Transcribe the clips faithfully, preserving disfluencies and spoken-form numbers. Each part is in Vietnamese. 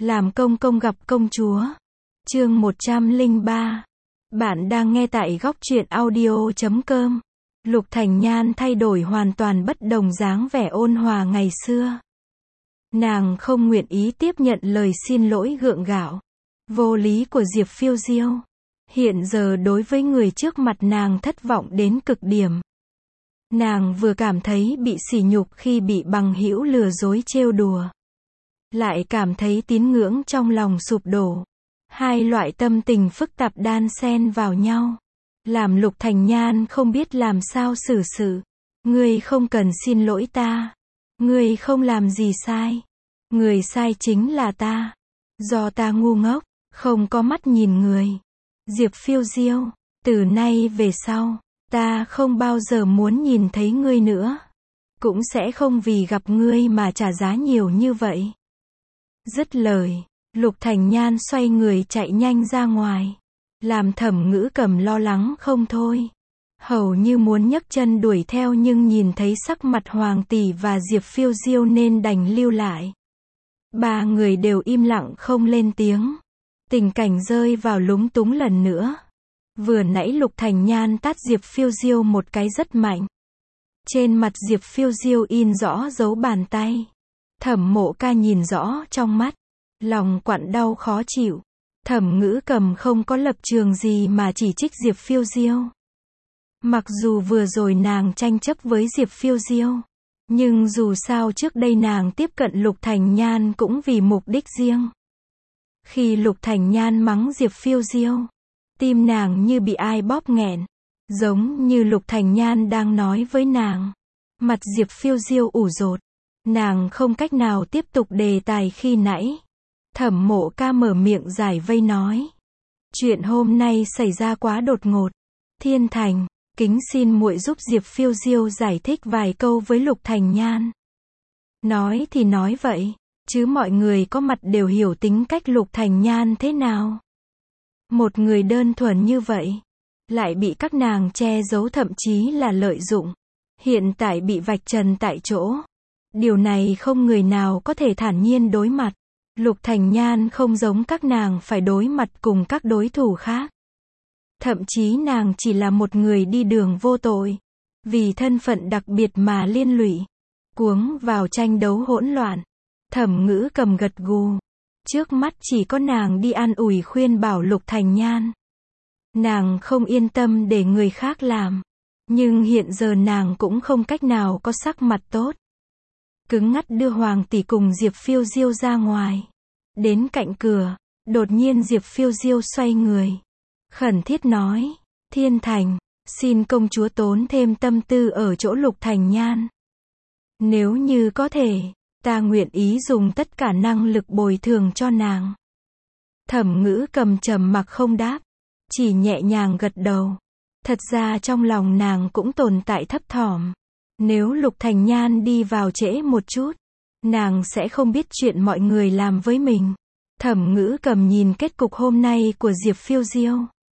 Làm công công gặp công chúa. Chương một trăm lẻ ba. Bạn đang nghe tại góc truyện audio chấm com. Lục Thành Nhan thay đổi hoàn toàn bất đồng dáng vẻ ôn hòa ngày xưa. Nàng không nguyện ý tiếp nhận lời xin lỗi gượng gạo, vô lý của Diệp Phiêu Diêu. Hiện giờ đối với người trước mặt nàng thất vọng đến cực điểm. Nàng vừa cảm thấy bị sỉ nhục khi bị bằng hữu lừa dối trêu đùa, lại cảm thấy tín ngưỡng trong lòng sụp đổ. Hai loại tâm tình phức tạp đan xen vào nhau, làm Lục Thành Nhan không biết làm sao xử sự. Ngươi không cần xin lỗi ta. Ngươi không làm gì sai. Người sai chính là ta. Do ta ngu ngốc, không có mắt nhìn người. Diệp Phiêu Diêu, từ nay về sau, ta không bao giờ muốn nhìn thấy ngươi nữa. Cũng sẽ không vì gặp ngươi mà trả giá nhiều như vậy. Dứt lời, Lục Thành Nhan xoay người chạy nhanh ra ngoài, làm Thẩm Ngữ Cầm lo lắng không thôi. Hầu như muốn nhấc chân đuổi theo nhưng nhìn thấy sắc mặt Hoàng tỷ và Diệp Phiêu Diêu nên đành lưu lại. Ba người đều im lặng không lên tiếng. Tình cảnh rơi vào lúng túng lần nữa. Vừa nãy Lục Thành Nhan tát Diệp Phiêu Diêu một cái rất mạnh. Trên mặt Diệp Phiêu Diêu in rõ dấu bàn tay. Thẩm Mộ Ca nhìn rõ trong mắt, lòng quặn đau khó chịu. Thẩm Ngữ Cầm không có lập trường gì mà chỉ trích Diệp Phiêu Diêu. Mặc dù vừa rồi nàng tranh chấp với Diệp Phiêu Diêu, nhưng dù sao trước đây nàng tiếp cận Lục Thành Nhan cũng vì mục đích riêng. Khi Lục Thành Nhan mắng Diệp Phiêu Diêu, tim nàng như bị ai bóp nghẹn, giống như Lục Thành Nhan đang nói với nàng. Mặt Diệp Phiêu Diêu ủ rột, nàng không cách nào tiếp tục đề tài khi nãy. Thẩm Mộ Ca mở miệng giải vây nói, chuyện hôm nay xảy ra quá đột ngột. Thiên Thành, kính xin muội giúp Diệp Phiêu Diêu giải thích vài câu với Lục Thành Nhan. Nói thì nói vậy, chứ mọi người có mặt đều hiểu tính cách Lục Thành Nhan thế nào. Một người đơn thuần như vậy, lại bị các nàng che giấu thậm chí là lợi dụng. Hiện tại bị vạch trần tại chỗ. Điều này không người nào có thể thản nhiên đối mặt. Lục Thành Nhan không giống các nàng phải đối mặt cùng các đối thủ khác. Thậm chí nàng chỉ là một người đi đường vô tội, vì thân phận đặc biệt mà liên lụy, cuống vào tranh đấu hỗn loạn. Thẩm Ngữ Cầm gật gù. Trước mắt chỉ có nàng đi an ủi khuyên bảo Lục Thành Nhan. Nàng không yên tâm để người khác làm, nhưng hiện giờ nàng cũng không cách nào có sắc mặt tốt. Cứng ngắt đưa Hoàng tỷ cùng Diệp Phiêu Diêu ra ngoài. Đến cạnh cửa, đột nhiên Diệp Phiêu Diêu xoay người, khẩn thiết nói, Thiên Thành, xin công chúa tốn thêm tâm tư ở chỗ Lục Thành Nhan. Nếu như có thể, ta nguyện ý dùng tất cả năng lực bồi thường cho nàng. Thẩm Ngữ Cầm trầm mặc không đáp, chỉ nhẹ nhàng gật đầu. Thật ra trong lòng nàng cũng tồn tại thấp thỏm. Nếu Lục Thành Nhan đi vào trễ một chút, nàng sẽ không biết chuyện mọi người làm với mình. Thẩm Ngữ Cầm nhìn kết cục hôm nay của Diệp Phiêu Diêu,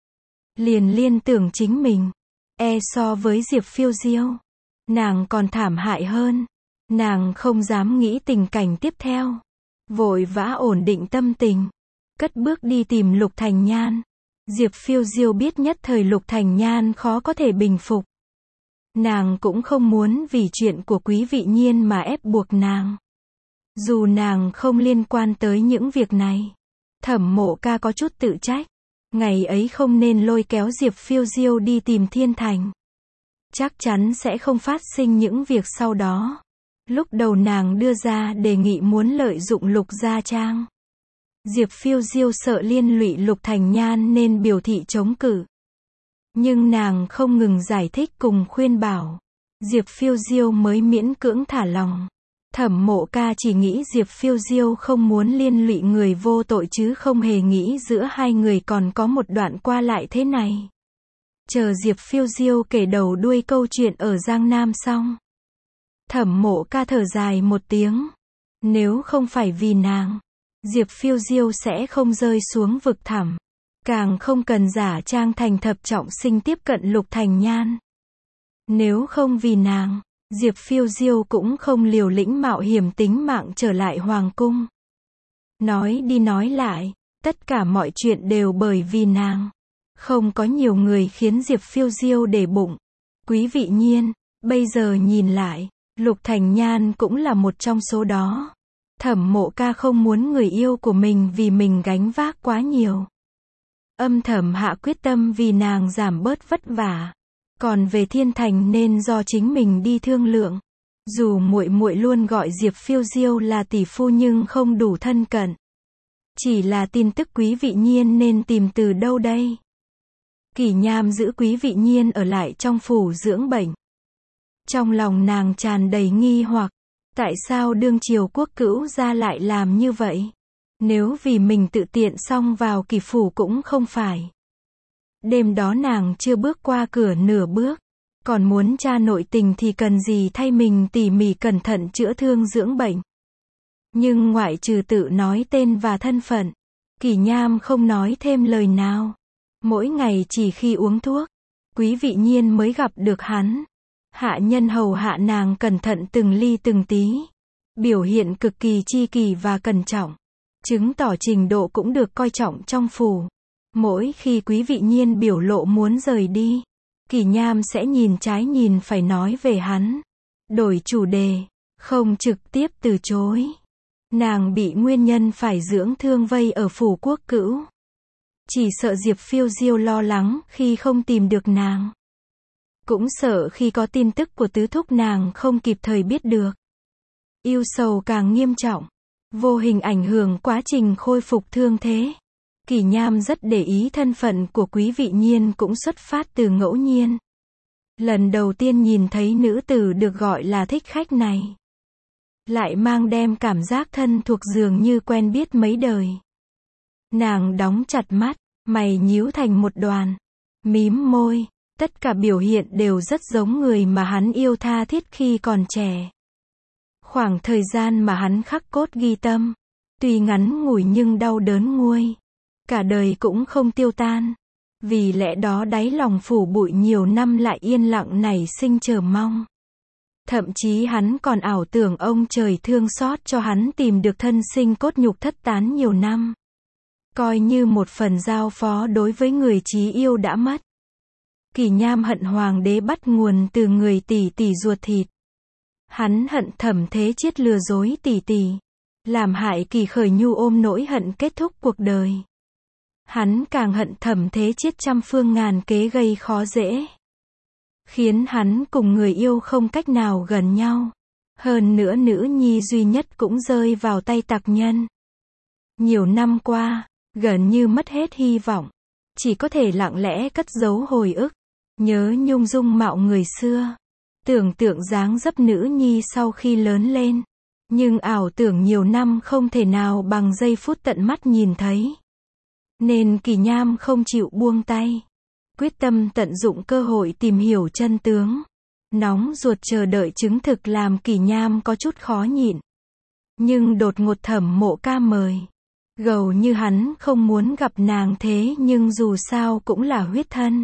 liền liên tưởng chính mình. E so với Diệp Phiêu Diêu, nàng còn thảm hại hơn. Nàng không dám nghĩ tình cảnh tiếp theo. Vội vã ổn định tâm tình, cất bước đi tìm Lục Thành Nhan. Diệp Phiêu Diêu biết nhất thời Lục Thành Nhan khó có thể bình phục. Nàng cũng không muốn vì chuyện của Quý Vị Nhiên mà ép buộc nàng. Dù nàng không liên quan tới những việc này. Thẩm Mộ Ca có chút tự trách. Ngày ấy không nên lôi kéo Diệp Phiêu Diêu đi tìm Thiên Thành. Chắc chắn sẽ không phát sinh những việc sau đó. Lúc đầu nàng đưa ra đề nghị muốn lợi dụng Lục Gia Trang. Diệp Phiêu Diêu sợ liên lụy Lục Thành Nhan nên biểu thị chống cự. Nhưng nàng không ngừng giải thích cùng khuyên bảo. Diệp Phiêu Diêu mới miễn cưỡng thả lòng. Thẩm Mộ Ca chỉ nghĩ Diệp Phiêu Diêu không muốn liên lụy người vô tội chứ không hề nghĩ giữa hai người còn có một đoạn qua lại thế này. Chờ Diệp Phiêu Diêu kể đầu đuôi câu chuyện ở Giang Nam xong, Thẩm Mộ Ca thở dài một tiếng. Nếu không phải vì nàng, Diệp Phiêu Diêu sẽ không rơi xuống vực thẳm. Càng không cần giả trang thành thập trọng sinh tiếp cận Lục Thành Nhan. Nếu không vì nàng, Diệp Phiêu Diêu cũng không liều lĩnh mạo hiểm tính mạng trở lại hoàng cung. Nói đi nói lại, tất cả mọi chuyện đều bởi vì nàng. Không có nhiều người khiến Diệp Phiêu Diêu để bụng. Quý vị nhiên, bây giờ nhìn lại, Lục Thành Nhan cũng là một trong số đó. Thẩm Mộ Ca không muốn người yêu của mình vì mình gánh vác quá nhiều. Âm thầm hạ quyết tâm vì nàng giảm bớt vất vả. Còn về Thiên Thành nên do chính mình đi thương lượng. Dù muội muội luôn gọi Diệp Phiêu Diêu là tỷ phu nhưng không đủ thân cận. Chỉ là tin tức Quý Vị Nhiên nên tìm từ đâu đây? Kỷ Nham giữ Quý Vị Nhiên ở lại trong phủ dưỡng bệnh. Trong lòng nàng tràn đầy nghi hoặc, tại sao đương triều quốc cữu gia lại làm như vậy? Nếu vì mình tự tiện xông vào Kỷ phủ cũng không phải. Đêm đó nàng chưa bước qua cửa nửa bước, còn muốn tra nội tình thì cần gì thay mình tỉ mỉ cẩn thận chữa thương dưỡng bệnh. Nhưng ngoại trừ tự nói tên và thân phận, Kỷ Nham không nói thêm lời nào. Mỗi ngày chỉ khi uống thuốc, Quý Vị Nhiên mới gặp được hắn. Hạ nhân hầu hạ nàng cẩn thận từng ly từng tí, biểu hiện cực kỳ chi kỷ và cẩn trọng, chứng tỏ trình độ cũng được coi trọng trong phủ. Mỗi khi Quý Vị Nhiên biểu lộ muốn rời đi, Kỷ Nham sẽ nhìn trái nhìn phải nói về hắn, đổi chủ đề, không trực tiếp từ chối. Nàng bị nguyên nhân phải dưỡng thương vây ở phủ quốc cữu. Chỉ sợ Diệp Phiêu Diêu lo lắng khi không tìm được nàng. Cũng sợ khi có tin tức của tứ thúc nàng không kịp thời biết được. Yêu sầu càng nghiêm trọng, vô hình ảnh hưởng quá trình khôi phục thương thế. Kỷ Nham rất để ý thân phận của Quý Vị Nhiên cũng xuất phát từ ngẫu nhiên. Lần đầu tiên nhìn thấy nữ tử được gọi là thích khách này, lại mang đem cảm giác thân thuộc dường như quen biết mấy đời. Nàng đóng chặt mắt, mày nhíu thành một đoàn, mím môi, tất cả biểu hiện đều rất giống người mà hắn yêu tha thiết khi còn trẻ. Khoảng thời gian mà hắn khắc cốt ghi tâm, tuy ngắn ngủi nhưng đau đớn nguôi, cả đời cũng không tiêu tan. Vì lẽ đó đáy lòng phủ bụi nhiều năm lại yên lặng nảy sinh chờ mong. Thậm chí hắn còn ảo tưởng ông trời thương xót cho hắn tìm được thân sinh cốt nhục thất tán nhiều năm. Coi như một phần giao phó đối với người chí yêu đã mất. Kỷ Nham hận hoàng đế bắt nguồn từ người tỷ tỷ ruột thịt. Hắn hận Thẩm Thế Chiết lừa dối tỷ tỷ, làm hại Kỳ Khởi Nhu ôm nỗi hận kết thúc cuộc đời. Hắn càng hận Thẩm Thế Chiết trăm phương ngàn kế gây khó dễ, khiến hắn cùng người yêu không cách nào gần nhau. Hơn nữa nữ nhi duy nhất cũng rơi vào tay tặc nhân. Nhiều năm qua, gần như mất hết hy vọng, chỉ có thể lặng lẽ cất giấu hồi ức, nhớ nhung dung mạo người xưa, tưởng tượng dáng dấp nữ nhi sau khi lớn lên, nhưng ảo tưởng nhiều năm không thể nào bằng giây phút tận mắt nhìn thấy. Nên Kỷ Nham không chịu buông tay, quyết tâm tận dụng cơ hội tìm hiểu chân tướng. Nóng ruột chờ đợi chứng thực làm Kỷ Nham có chút khó nhịn. Nhưng đột ngột Thẩm Mộ Ca mời, gầu như hắn không muốn gặp nàng thế nhưng dù sao cũng là huyết thân.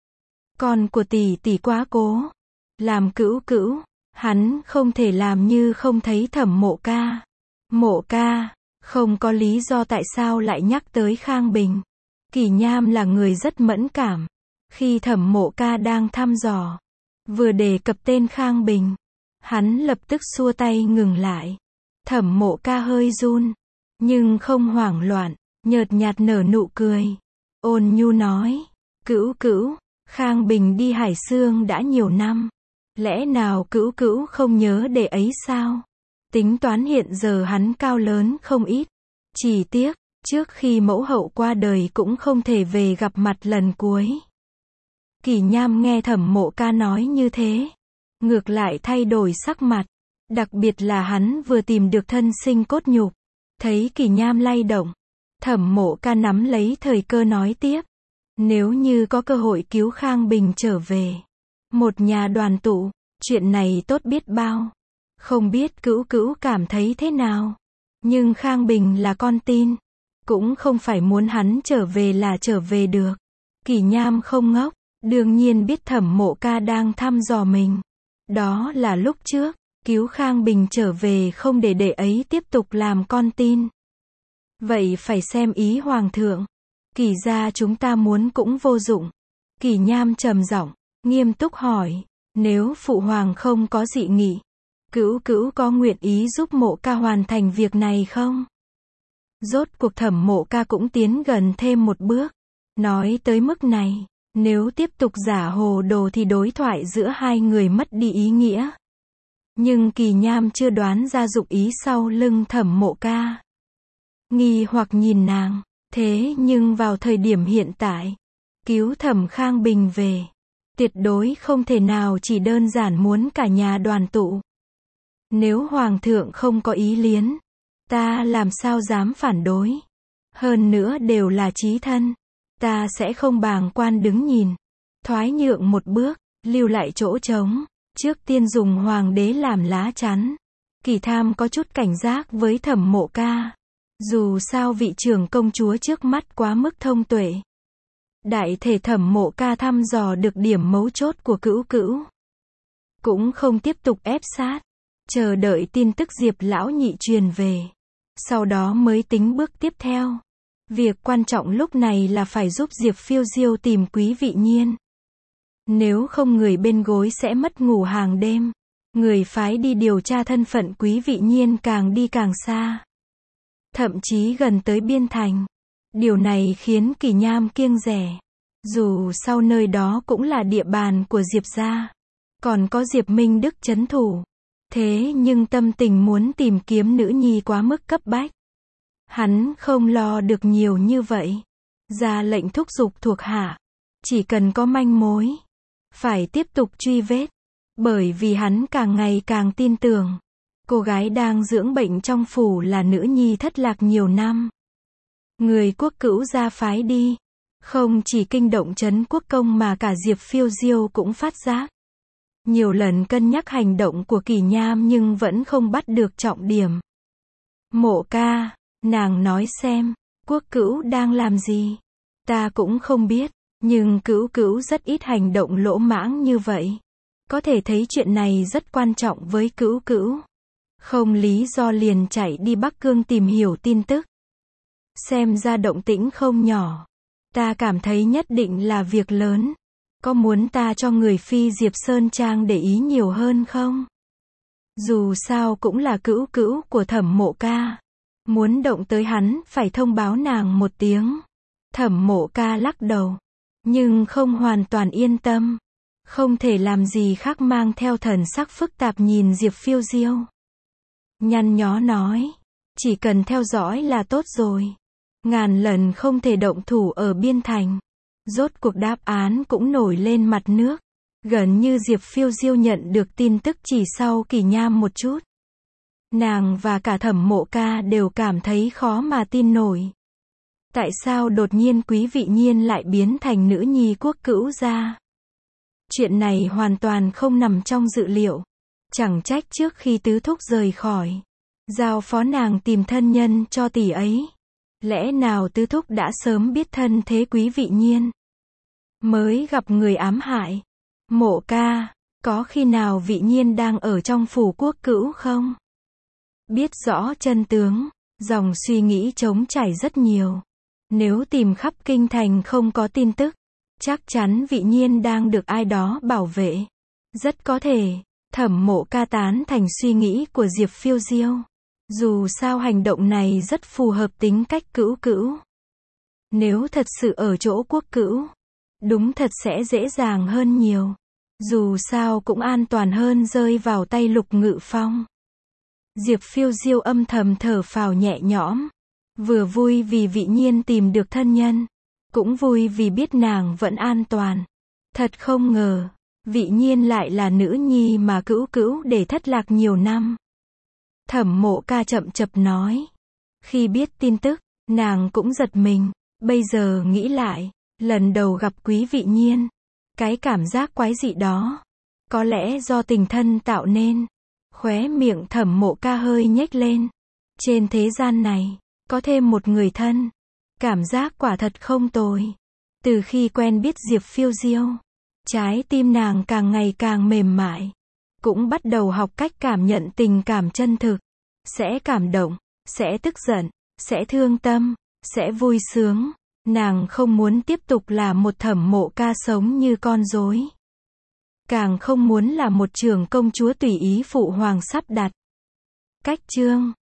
Con của tỷ tỷ quá cố, làm cữu cữu, hắn không thể làm như không thấy Thẩm Mộ Ca. Mộ Ca, không có lý do tại sao lại nhắc tới Khang Bình. Kỷ Nham là người rất mẫn cảm. Khi Thẩm Mộ Ca đang thăm dò, vừa đề cập tên Khang Bình, hắn lập tức xua tay ngừng lại. Thẩm Mộ Ca hơi run, nhưng không hoảng loạn, nhợt nhạt nở nụ cười. Ôn nhu nói, cữu cữu, Khang Bình đi Hải Xương đã nhiều năm. Lẽ nào cữu cữu không nhớ để ấy sao? Tính toán hiện giờ hắn cao lớn không ít. Chỉ tiếc, trước khi mẫu hậu qua đời cũng không thể về gặp mặt lần cuối. Kỷ Nham nghe Thẩm Mộ Ca nói như thế, ngược lại thay đổi sắc mặt. Đặc biệt là hắn vừa tìm được thân sinh cốt nhục. Thấy Kỷ Nham lay động, Thẩm Mộ Ca nắm lấy thời cơ nói tiếp. Nếu như có cơ hội cứu Khang Bình trở về, một nhà đoàn tụ, chuyện này tốt biết bao. Không biết cữu cữu cảm thấy thế nào. Nhưng Khang Bình là con tin, cũng không phải muốn hắn trở về là trở về được. Kỷ Nham không ngốc, đương nhiên biết Thẩm Mộ Ca đang thăm dò mình. Đó là lúc trước, cứu Khang Bình trở về không để đệ ấy tiếp tục làm con tin. Vậy phải xem ý hoàng thượng. Kỳ ra chúng ta muốn cũng vô dụng. Kỳ Nham trầm giọng, nghiêm túc hỏi, nếu phụ hoàng không có dị nghị, Cữu Cữu có nguyện ý giúp Mộ Ca hoàn thành việc này không? Rốt cuộc Thẩm Mộ Ca cũng tiến gần thêm một bước. Nói tới mức này, nếu tiếp tục giả hồ đồ thì đối thoại giữa hai người mất đi ý nghĩa. Nhưng Kỳ Nham chưa đoán ra dụng ý sau lưng Thẩm Mộ Ca. Nghi hoặc nhìn nàng, thế nhưng vào thời điểm hiện tại, cứu Thẩm Khang Bình về, tuyệt đối không thể nào chỉ đơn giản muốn cả nhà đoàn tụ. Nếu Hoàng thượng không có ý liến, ta làm sao dám phản đối. Hơn nữa đều là chí thân, ta sẽ không bàng quan đứng nhìn. Thoái nhượng một bước, lưu lại chỗ trống, trước tiên dùng hoàng đế làm lá chắn. Kỳ Tham có chút cảnh giác với Thẩm Mộ Ca. Dù sao vị trưởng công chúa trước mắt quá mức thông tuệ. Đại thể Thẩm Mộ Ca thăm dò được điểm mấu chốt của Cữu Cữu. Cũng không tiếp tục ép sát. Chờ đợi tin tức Diệp lão nhị truyền về. Sau đó mới tính bước tiếp theo. Việc quan trọng lúc này là phải giúp Diệp Phiêu Diêu tìm Quý Vị Nhiên. Nếu không người bên gối sẽ mất ngủ hàng đêm. Người phái đi điều tra thân phận Quý Vị Nhiên càng đi càng xa. Thậm chí gần tới biên thành. Điều này khiến Kỳ Nham kiêng dè. Dù sau nơi đó cũng là địa bàn của Diệp gia. Còn có Diệp Minh Đức trấn thủ. Thế nhưng tâm tình muốn tìm kiếm nữ nhi quá mức cấp bách. Hắn không lo được nhiều như vậy. Ra lệnh thúc giục thuộc hạ. Chỉ cần có manh mối. Phải tiếp tục truy vết. Bởi vì hắn càng ngày càng tin tưởng. Cô gái đang dưỡng bệnh trong phủ là nữ nhi thất lạc nhiều năm. Người Quốc Cữu gia phái đi. Không chỉ kinh động Trấn Quốc Công mà cả Diệp Phiêu Diêu cũng phát giác. Nhiều lần cân nhắc hành động của Kỳ Nham nhưng vẫn không bắt được trọng điểm. Mộ Ca, nàng nói xem, Quốc Cữu đang làm gì? Ta cũng không biết, nhưng Cữu Cữu rất ít hành động lỗ mãng như vậy. Có thể thấy chuyện này rất quan trọng với Cữu Cữu. Không lý do liền chạy đi Bắc Cương tìm hiểu tin tức. Xem ra động tĩnh không nhỏ. Ta cảm thấy nhất định là việc lớn. Có muốn ta cho người phi Diệp Sơn Trang để ý nhiều hơn không? Dù sao cũng là Cữu Cữu của Thẩm Mộ Ca. Muốn động tới hắn phải thông báo nàng một tiếng. Thẩm Mộ Ca lắc đầu. Nhưng không hoàn toàn yên tâm. Không thể làm gì khác mang theo thần sắc phức tạp nhìn Diệp Phiêu Diêu. Nhăn nhó nói. Chỉ cần theo dõi là tốt rồi. Ngàn lần không thể động thủ ở biên thành. Rốt cuộc đáp án cũng nổi lên mặt nước. Gần như Diệp Phiêu Diêu nhận được tin tức chỉ sau Kỳ Nham một chút. Nàng và cả Thẩm Mộ Ca đều cảm thấy khó mà tin nổi. Tại sao đột nhiên Quý Vị Nhiên lại biến thành nữ nhi Quốc Cữu gia? Chuyện này hoàn toàn không nằm trong dự liệu. Chẳng trách trước khi tứ thúc rời khỏi, giao phó nàng tìm thân nhân cho tỷ ấy. Lẽ nào tứ thúc đã sớm biết thân thế Quý Vị Nhiên? Mới gặp người ám hại. Mộ Ca, có khi nào Vị Nhiên đang ở trong phủ Quốc Cữu không? Biết rõ chân tướng, dòng suy nghĩ trống chảy rất nhiều. Nếu tìm khắp kinh thành không có tin tức, chắc chắn Vị Nhiên đang được ai đó bảo vệ. Rất có thể, Thẩm Mộ Ca tán thành suy nghĩ của Diệp Phiêu Diêu. Dù sao hành động này rất phù hợp tính cách Cữu Cữu. Nếu thật sự ở chỗ Quốc Cữu, đúng thật sẽ dễ dàng hơn nhiều. Dù sao cũng an toàn hơn rơi vào tay Lục Ngự Phong. Diệp Phiêu Diêu âm thầm thở phào nhẹ nhõm. Vừa vui vì Vị Nhiên tìm được thân nhân, cũng vui vì biết nàng vẫn an toàn. Thật không ngờ, Vị Nhiên lại là nữ nhi mà Cữu Cữu để thất lạc nhiều năm. Thẩm Mộ Ca chậm chậm nói. Khi biết tin tức, nàng cũng giật mình. Bây giờ nghĩ lại, lần đầu gặp Quý Vị Nhiên, cái cảm giác quái dị đó, có lẽ do tình thân tạo nên. Khóe miệng Thẩm Mộ Ca hơi nhếch lên. Trên thế gian này, có thêm một người thân. Cảm giác quả thật không tồi. Từ khi quen biết Diệp Phiêu Diêu, trái tim nàng càng ngày càng mềm mại. Cũng bắt đầu học cách cảm nhận tình cảm chân thực. Sẽ cảm động, sẽ tức giận, sẽ thương tâm, sẽ vui sướng. Nàng không muốn tiếp tục là một Thẩm Mộ Ca sống như con rối. Càng không muốn là một trưởng công chúa tùy ý phụ hoàng sắp đặt. Cách chương